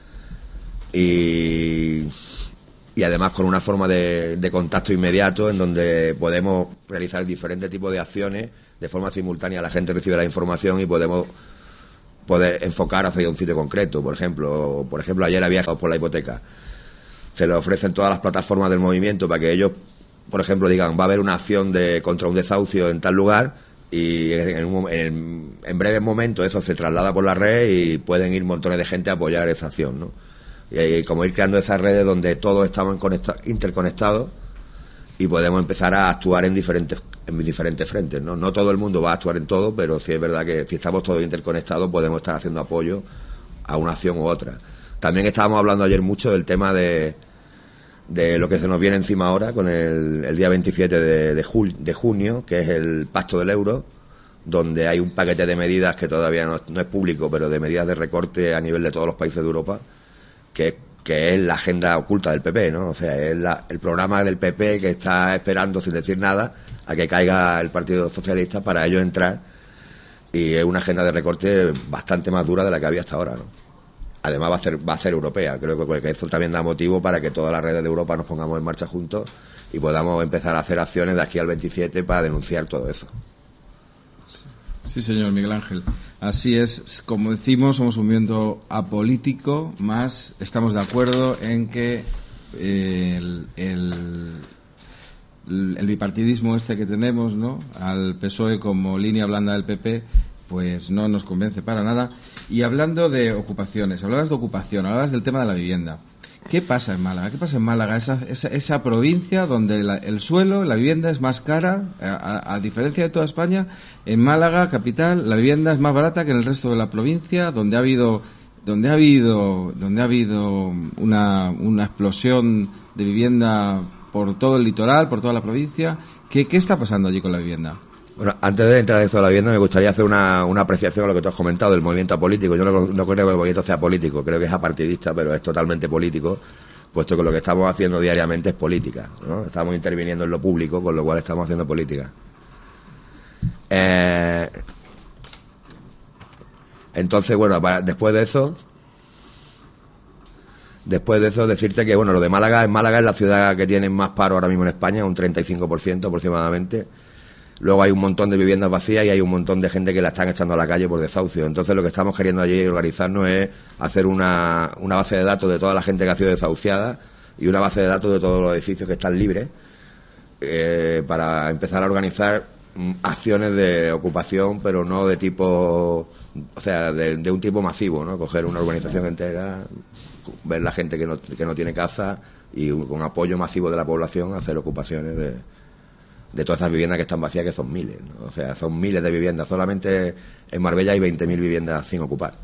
Speaker 13: y además con una forma de contacto inmediato, en donde podemos realizar diferentes tipos de acciones de forma simultánea. La gente recibe la información y podemos poder enfocar hacia un sitio concreto. Por ejemplo, ayer había viajado por la hipoteca. Se le ofrecen todas las plataformas del movimiento para que ellos, por ejemplo, digan, va a haber una acción contra un desahucio en tal lugar, y en breves momentos eso se traslada por la red y pueden ir montones de gente a apoyar esa acción, ¿no? Y como ir creando esas redes donde todos estamos interconectados, y podemos empezar a actuar en diferentes frentes, ¿no? No todo el mundo va a actuar en todo, pero sí es verdad que si estamos todos interconectados podemos estar haciendo apoyo a una acción u otra. También estábamos hablando ayer mucho del tema de lo que se nos viene encima ahora con el día 27 de junio, que es el Pacto del Euro, donde hay un paquete de medidas que todavía no es público, pero de medidas de recorte a nivel de todos los países de Europa, que es la agenda oculta del PP, ¿no? O sea, es el programa del PP que está esperando, sin decir nada, a que caiga el Partido Socialista para ellos entrar, y es una agenda de recorte bastante más dura de la que había hasta ahora, ¿no? Además va a ser europea. Creo que eso también da motivo para que todas las redes de Europa nos pongamos en marcha juntos y podamos empezar a hacer acciones de aquí al 27 para denunciar todo eso.
Speaker 12: Sí, señor Miguel Ángel. Así es, como decimos, somos un movimiento apolítico, más estamos de acuerdo en que el bipartidismo este que tenemos, ¿no?, al PSOE como línea blanda del PP, pues no nos convence para nada. Y hablando de ocupaciones, hablabas de ocupación, hablabas del tema de la vivienda. ¿Qué pasa en Málaga? ¿Qué pasa en Málaga? Esa provincia donde el suelo, la vivienda es más cara, a diferencia de toda España. En Málaga, capital, la vivienda es más barata que en el resto de la provincia, donde ha habido una explosión de vivienda por todo el litoral, por toda la provincia. ¿Qué está pasando allí con la vivienda?
Speaker 13: Bueno, antes de entrar en esto de la vivienda, me gustaría hacer una apreciación a lo que tú has comentado del movimiento político. Yo no creo que el movimiento sea político, creo que es apartidista, pero es totalmente político, puesto que lo que estamos haciendo diariamente es política, ¿no? Estamos interviniendo en lo público, con lo cual estamos haciendo política. Entonces, bueno, después de eso, decirte que, bueno, lo de Málaga es la ciudad que tiene más paro ahora mismo en España, un 35% aproximadamente. Luego hay un montón de viviendas vacías y hay un montón de gente que la están echando a la calle por desahucio. Entonces lo que estamos queriendo allí organizarnos es hacer una base de datos de toda la gente que ha sido desahuciada y una base de datos de todos los edificios que están libres, para empezar a organizar acciones de ocupación, pero no de tipo, o sea, de un tipo masivo, ¿no? Coger una urbanización entera, ver la gente que no tiene casa y con apoyo masivo de la población hacer ocupaciones de todas esas viviendas que están vacías, que son miles, ¿no? O sea, son miles de viviendas. Solamente en Marbella hay 20.000 viviendas sin ocupar.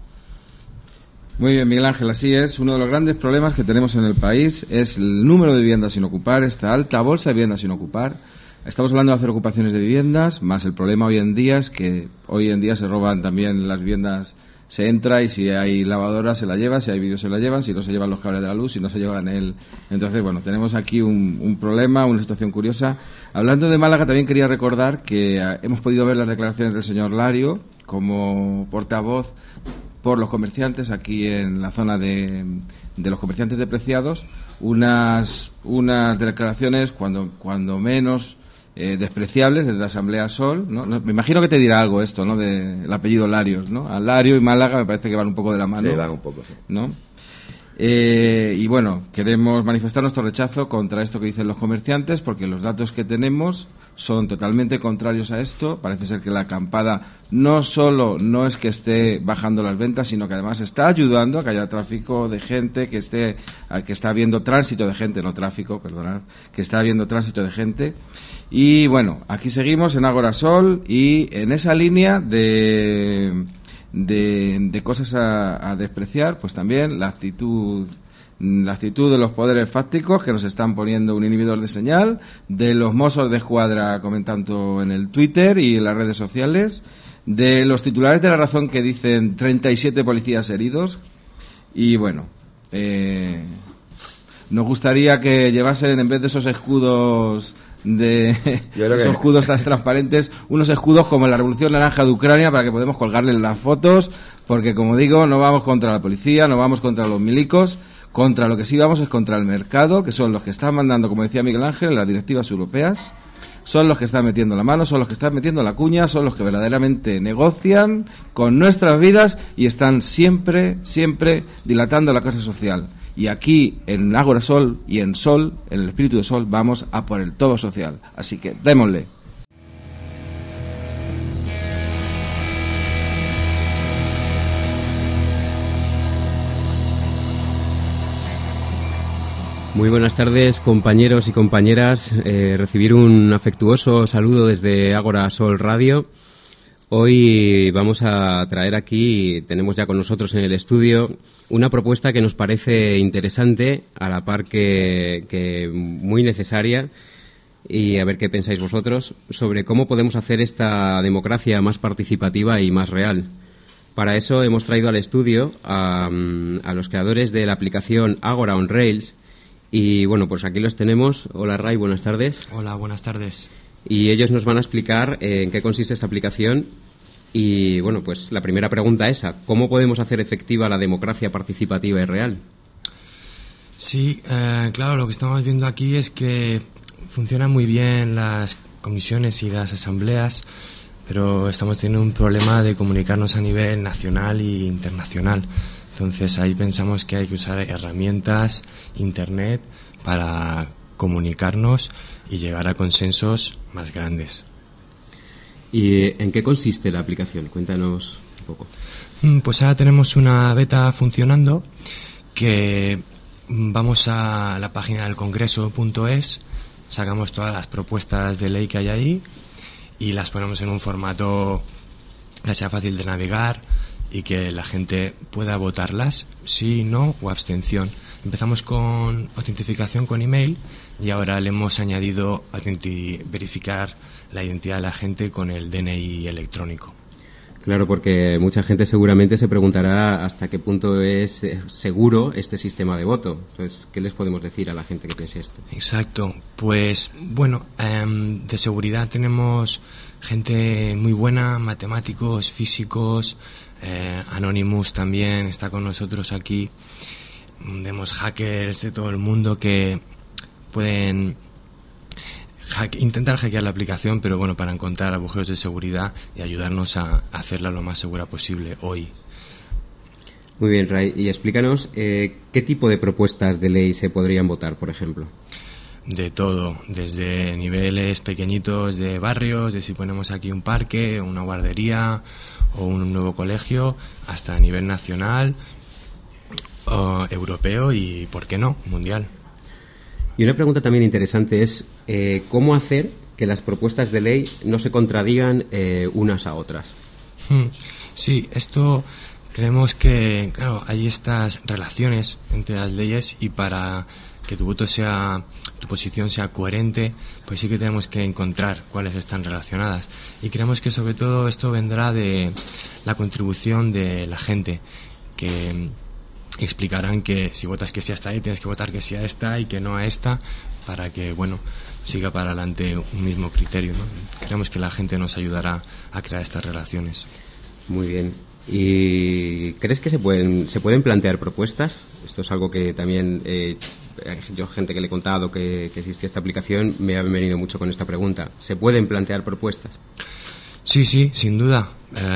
Speaker 12: Muy bien, Miguel Ángel, así es. Uno de los grandes problemas que tenemos en el país es el número de viviendas sin ocupar, esta alta bolsa de viviendas sin ocupar. Estamos hablando de hacer ocupaciones de viviendas, más el problema hoy en día es que hoy en día se roban también las viviendas. Se entra y si hay lavadora se la lleva, si hay vídeo se la llevan, si no se llevan los cables de la luz, si no se llevan el... Entonces, bueno, tenemos aquí un problema, una situación curiosa. Hablando de Málaga, también quería recordar que hemos podido ver las declaraciones del señor Lario como portavoz por los comerciantes aquí en la zona de los comerciantes de Preciados, unas declaraciones cuando menos despreciables desde la Asamblea Sol, ¿no? Me imagino que te dirá algo esto, ¿no? Del apellido Larios, ¿no? A Lario y Málaga me parece que van un poco de la mano.
Speaker 13: Sí, van un poco, sí.
Speaker 12: ¿No? Y bueno, queremos manifestar nuestro rechazo contra esto que dicen los comerciantes, porque los datos que tenemos son totalmente contrarios a esto. Parece ser que la acampada no solo no es que esté bajando las ventas, sino que además está ayudando a que haya tráfico de gente, que está habiendo tránsito de gente, no tráfico, perdonad, que está habiendo tránsito de gente. Y bueno, aquí seguimos en Ágora Sol y en esa línea de cosas a despreciar, pues también la actitud de los poderes fácticos que nos están poniendo un inhibidor de señal, de los Mossos de Escuadra comentando en el Twitter y en las redes sociales, de los titulares de La Razón que dicen 37 policías heridos. Y bueno, nos gustaría que llevasen, en vez de esos escudos escudos tan transparentes, unos escudos como en la Revolución Naranja de Ucrania, para que podamos colgarles las fotos, porque como digo, no vamos contra la policía, no vamos contra los milicos, contra lo que sí vamos es contra el mercado, que son los que están mandando, como decía Miguel Ángel, las directivas europeas, son los que están metiendo la mano, son los que están metiendo la cuña, son los que verdaderamente negocian con nuestras vidas y están siempre dilatando la clase social. Y aquí, en Ágora Sol y en Sol, en el espíritu de Sol, vamos a por el todo social. Así que, démosle.
Speaker 14: Muy buenas tardes, compañeros y compañeras. Recibir un afectuoso saludo desde Ágora Sol Radio. Hoy vamos a traer aquí, tenemos ya con nosotros en el estudio, una propuesta que nos parece interesante, a la par que muy necesaria, y a ver qué pensáis vosotros, sobre cómo podemos hacer esta democracia más participativa y más real. Para eso hemos traído al estudio a los creadores de la aplicación Ágora on Rails, y bueno, pues aquí los tenemos. Hola Ray, buenas tardes.
Speaker 15: Hola, buenas tardes.
Speaker 14: Y ellos nos van a explicar en qué consiste esta aplicación. Y bueno, pues la primera pregunta es ¿cómo podemos hacer efectiva la democracia participativa y real?
Speaker 15: Sí, claro, lo que estamos viendo aquí es que funcionan muy bien las comisiones y las asambleas, pero estamos teniendo un problema de comunicarnos a nivel nacional e internacional. Entonces ahí pensamos que hay que usar herramientas, internet, para comunicarnos y llegar a consensos más grandes.
Speaker 14: ¿Y en qué consiste la aplicación? Cuéntanos un poco.
Speaker 15: Pues ahora tenemos una beta funcionando, que vamos a la página del congreso.es, sacamos todas las propuestas de ley que hay ahí y las ponemos en un formato que sea fácil de navegar y que la gente pueda votarlas, sí, no o abstención. Empezamos con autentificación con email y ahora le hemos añadido verificar la identidad de la gente con el DNI electrónico.
Speaker 14: Claro, porque mucha gente seguramente se preguntará hasta qué punto es seguro este sistema de voto. Entonces, ¿qué les podemos decir a la gente que piense esto?
Speaker 15: Exacto. Pues, bueno, de seguridad tenemos gente muy buena, matemáticos, físicos, Anonymous también está con nosotros aquí. Tenemos hackers de todo el mundo que pueden intentar hackear la aplicación, pero bueno, para encontrar agujeros de seguridad y ayudarnos a hacerla lo más segura posible hoy.
Speaker 14: Muy bien, Ray. Y explícanos qué tipo de propuestas de ley se podrían votar, por ejemplo.
Speaker 15: De todo, desde niveles pequeñitos de barrios, de si ponemos aquí un parque, una guardería o un nuevo colegio, hasta a nivel nacional, europeo y, ¿por qué no?, mundial.
Speaker 14: Y una pregunta también interesante es ¿cómo hacer que las propuestas de ley no se contradigan unas a otras?
Speaker 15: Sí, esto creemos que, claro, hay estas relaciones entre las leyes y para que tu posición sea coherente, pues sí que tenemos que encontrar cuáles están relacionadas. Y creemos que sobre todo esto vendrá de la contribución de la gente, que explicarán que si votas que sí a esta ley, tienes que votar que sí a esta y que no a esta, para que, bueno, siga para adelante un mismo criterio, ¿no? Creemos que la gente nos ayudará a crear estas relaciones.
Speaker 14: Muy bien. ¿Y crees que se pueden plantear propuestas? Esto es algo que también yo, gente que le he contado que existe esta aplicación, me ha venido mucho con esta pregunta. ¿Se pueden plantear propuestas?
Speaker 15: Sí, sin duda.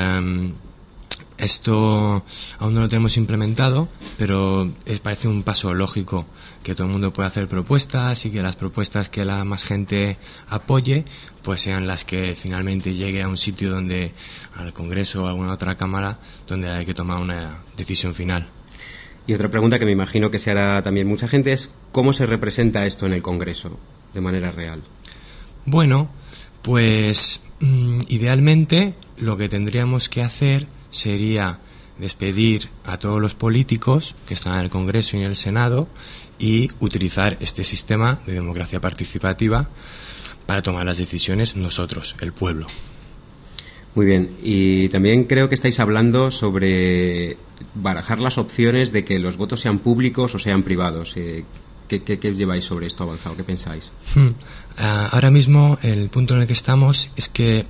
Speaker 15: Esto aún no lo tenemos implementado, pero parece un paso lógico que todo el mundo pueda hacer propuestas y que las propuestas que la más gente apoye pues sean las que finalmente llegue a un sitio donde, al Congreso o a alguna otra cámara, donde hay que tomar una decisión final.
Speaker 14: Y otra pregunta que me imagino que se hará también mucha gente es ¿cómo se representa esto en el Congreso de manera real?
Speaker 15: Bueno, pues idealmente lo que tendríamos que hacer sería despedir a todos los políticos que están en el Congreso y en el Senado y utilizar este sistema de democracia participativa para tomar las decisiones nosotros, el pueblo.
Speaker 14: Muy bien, y también creo que estáis hablando sobre barajar las opciones de que los votos sean públicos o sean privados. ¿Qué lleváis sobre esto avanzado? ¿Qué pensáis?
Speaker 15: Ahora mismo el punto en el que estamos es que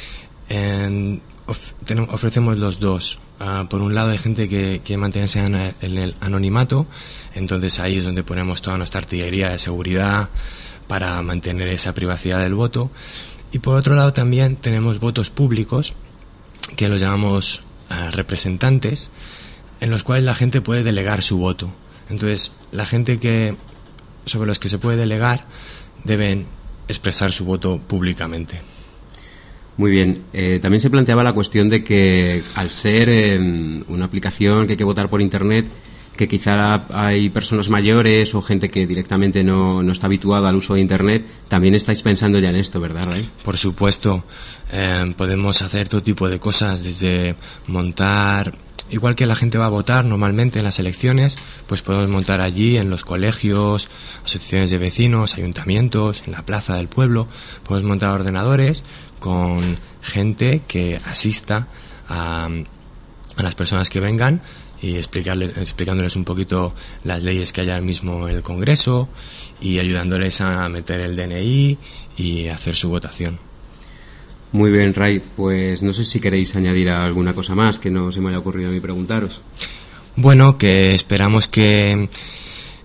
Speaker 15: ofrecemos los dos. Por un lado hay gente que quiere mantenerse en el anonimato, entonces ahí es donde ponemos toda nuestra artillería de seguridad para mantener esa privacidad del voto. Y por otro lado también tenemos votos públicos, que los llamamos representantes, en los cuales la gente puede delegar su voto. Entonces la gente sobre los que se puede delegar deben expresar su voto públicamente.
Speaker 14: Muy bien. También se planteaba la cuestión de que al ser una aplicación que hay que votar por Internet, que quizá hay personas mayores o gente que directamente no está habituada al uso de Internet, también estáis pensando ya en esto, ¿verdad, Ray?
Speaker 15: Por supuesto. Podemos hacer todo tipo de cosas, desde montar, igual que la gente va a votar normalmente en las elecciones, pues podemos montar allí en los colegios, asociaciones de vecinos, ayuntamientos, en la plaza del pueblo, podemos montar ordenadores con gente que asista a las personas que vengan y explicándoles un poquito las leyes que hay ahora mismo en el Congreso y ayudándoles a meter el DNI y hacer su votación.
Speaker 14: Muy bien, Ray. Pues no sé si queréis añadir alguna cosa más que no se me haya ocurrido a mí preguntaros.
Speaker 15: Bueno, que esperamos que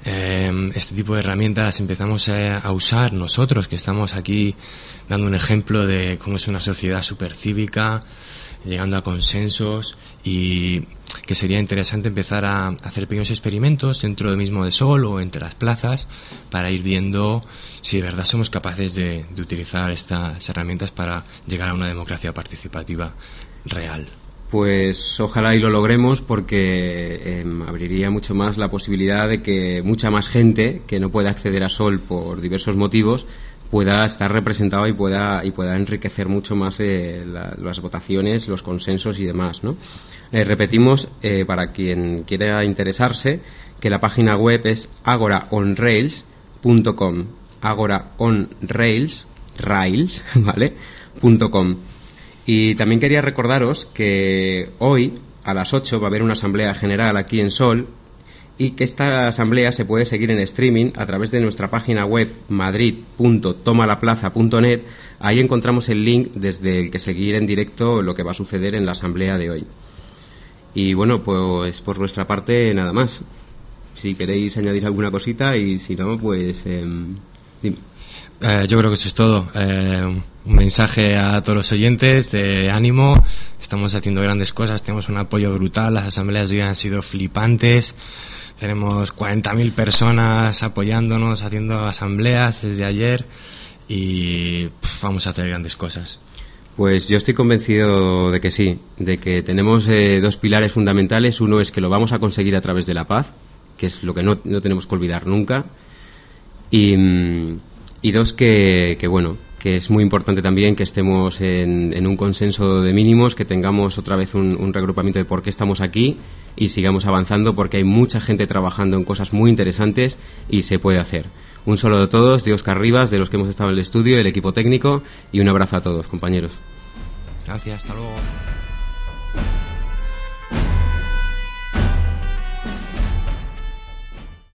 Speaker 15: este tipo de herramientas las empezamos a usar nosotros, que estamos aquí dando un ejemplo de cómo es una sociedad supercívica, llegando a consensos, y que sería interesante empezar a hacer pequeños experimentos dentro mismo de Sol o entre las plazas para ir viendo si de verdad somos capaces de utilizar estas herramientas para llegar a una democracia participativa real.
Speaker 14: Pues ojalá y lo logremos, porque abriría mucho más la posibilidad de que mucha más gente que no pueda acceder a Sol por diversos motivos pueda estar representado y pueda enriquecer mucho más las votaciones, los consensos y demás, ¿no? Repetimos, para quien quiera interesarse, que la página web es agoraonrails.com, agoraonrails, ¿vale? .com. Y también quería recordaros que hoy a las 8 va a haber una asamblea general aquí en Sol, y que esta asamblea se puede seguir en streaming a través de nuestra página web madrid.tomalaplaza.net. Ahí encontramos el link desde el que seguir en directo lo que va a suceder en la asamblea de hoy. Y bueno, pues por nuestra parte nada más. Si queréis añadir alguna cosita, y si no, pues dime.
Speaker 15: Yo creo que eso es todo. Un mensaje a todos los oyentes de ánimo. Estamos haciendo grandes cosas, tenemos un apoyo brutal, las asambleas de hoy han sido flipantes. Tenemos 40.000 personas apoyándonos, haciendo asambleas desde ayer, y vamos a hacer grandes cosas.
Speaker 14: Pues yo estoy convencido de que sí, de que tenemos dos pilares fundamentales. Uno es que lo vamos a conseguir a través de la paz, que es lo que no tenemos que olvidar nunca. Y dos, que bueno, que es muy importante también que estemos en un consenso de mínimos, que tengamos otra vez un reagrupamiento de por qué estamos aquí y sigamos avanzando, porque hay mucha gente trabajando en cosas muy interesantes y se puede hacer. Un saludo a todos, de Óscar Rivas, de los que hemos estado en el estudio, el equipo técnico, y un abrazo a todos, compañeros.
Speaker 15: Gracias, hasta luego.